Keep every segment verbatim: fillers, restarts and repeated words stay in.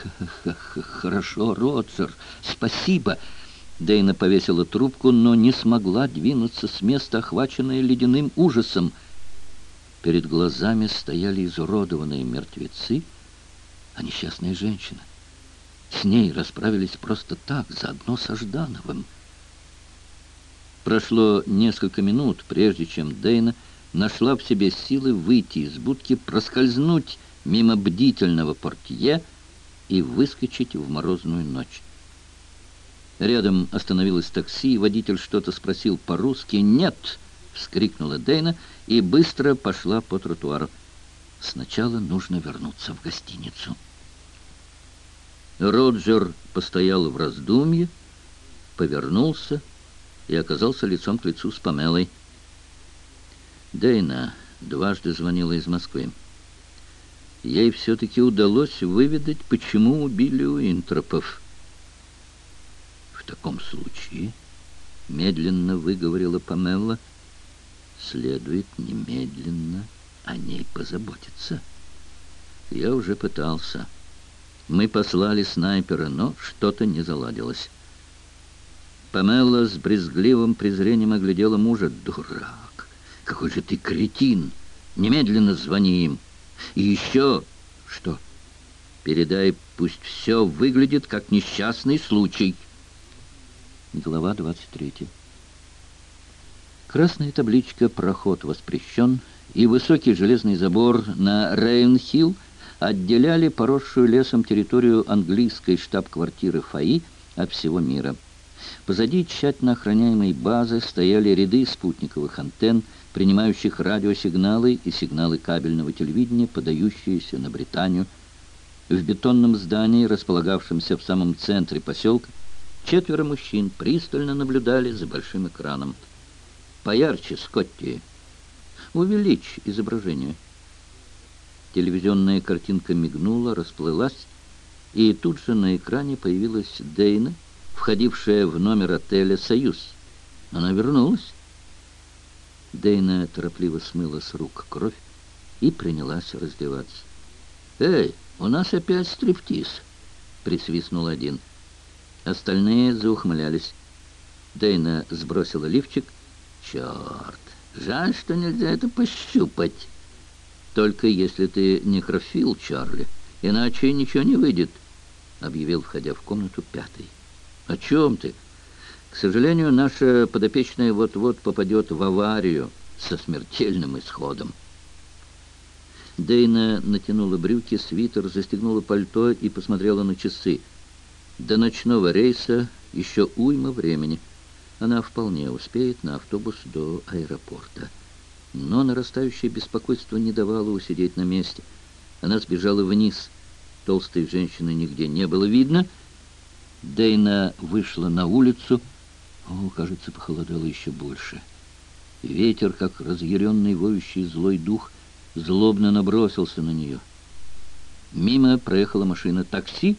Хорошо, Роджер, спасибо. Дейна повесила трубку, но не смогла двинуться с места, охваченная ледяным ужасом. Перед глазами стояли изуродованные мертвецы, а несчастная женщина. С ней расправились просто так, заодно со Ждановым. Прошло несколько минут, прежде чем Дейна нашла в себе силы выйти из будки, проскользнуть мимо бдительного портье и выскочить в морозную ночь. Рядом остановилось такси, и водитель что-то спросил по-русски. «Нет!» — вскрикнула Дейна и быстро пошла по тротуару. Сначала нужно вернуться в гостиницу. Роджер постоял в раздумье, повернулся и оказался лицом к лицу с Памелой. Дейна дважды звонила из Москвы. Ей все-таки удалось выведать, почему убили Уинтропов. «В таком случае, — медленно выговорила Памела, — следует немедленно о ней позаботиться. Я уже пытался. Мы послали снайпера, но что-то не заладилось». Памела с брезгливым презрением оглядела мужа. «Дурак! Какой же ты кретин! Немедленно звони им! И еще...» «Что?» «Передай, пусть все выглядит как несчастный случай». Глава двадцать третья. Красная табличка «Проход воспрещен» и высокий железный забор на Рейн-Хилл отделяли поросшую лесом территорию английской штаб-квартиры ФАИ от всего мира. Позади тщательно охраняемой базы стояли ряды спутниковых антенн, принимающих радиосигналы и сигналы кабельного телевидения, подающиеся на Британию. В бетонном здании, располагавшемся в самом центре поселка, четверо мужчин пристально наблюдали за большим экраном. «Поярче, Скотти! Увеличь изображение!» Телевизионная картинка мигнула, расплылась, и тут же на экране появилась Дейна, входившая в номер отеля «Союз». Она вернулась. Дейна торопливо смыла с рук кровь и принялась раздеваться. «Эй, у нас опять стриптиз!» — присвистнул один. Остальные заухмылялись. Дейна сбросила лифчик. «Черт! Жаль, что нельзя это пощупать. Только если ты некрофил, Чарли, иначе ничего не выйдет», — объявил, входя в комнату, пятый. «О чем ты? К сожалению, наша подопечная вот-вот попадет в аварию со смертельным исходом». Дейна натянула брюки, свитер, застегнула пальто и посмотрела на часы. До ночного рейса еще уйма времени. Она вполне успеет на автобус до аэропорта. Но нарастающее беспокойство не давало усидеть на месте. Она сбежала вниз. Толстой женщины нигде не было видно. Дейна вышла на улицу. О, кажется, похолодало еще больше. Ветер, как разъяренный воющий злой дух, злобно набросился на нее. Мимо проехала машина. «Такси?»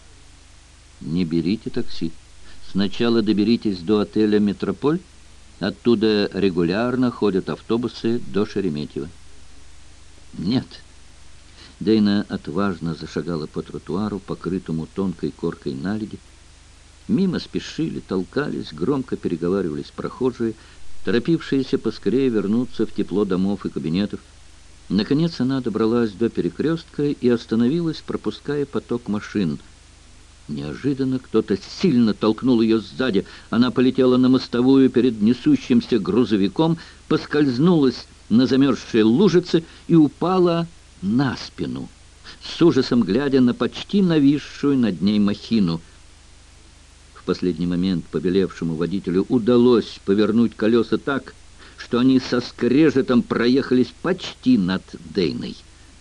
«Не берите такси. Сначала доберитесь до отеля «Метрополь». Оттуда регулярно ходят автобусы до Шереметьево». «Нет». Дейна отважно зашагала по тротуару, покрытому тонкой коркой наледи. Мимо спешили, толкались, громко переговаривались прохожие, торопившиеся поскорее вернуться в тепло домов и кабинетов. Наконец она добралась до перекрестка и остановилась, пропуская поток машин. Неожиданно кто-то сильно толкнул ее сзади. Она полетела на мостовую перед несущимся грузовиком, поскользнулась на замерзшей лужице и упала на спину, с ужасом глядя на почти нависшую над ней махину. В последний момент побелевшему водителю удалось повернуть колеса так, что они со скрежетом проехались почти над Дейной.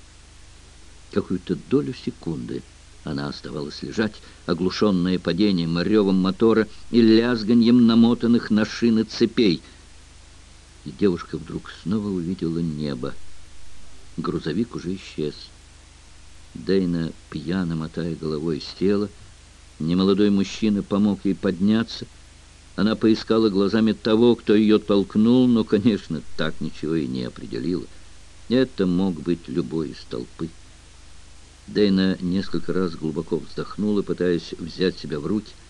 Какую-то долю секунды она оставалась лежать, оглушенная падением, ревом мотора и лязганьем намотанных на шины цепей. И девушка вдруг снова увидела небо. Грузовик уже исчез. Дейна, пьяно мотая головой, села. Немолодой мужчина помог ей подняться. Она поискала глазами того, кто ее толкнул, но, конечно, так ничего и не определила. Это мог быть любой из толпы. Дейна несколько раз глубоко вздохнула, пытаясь взять себя в руки.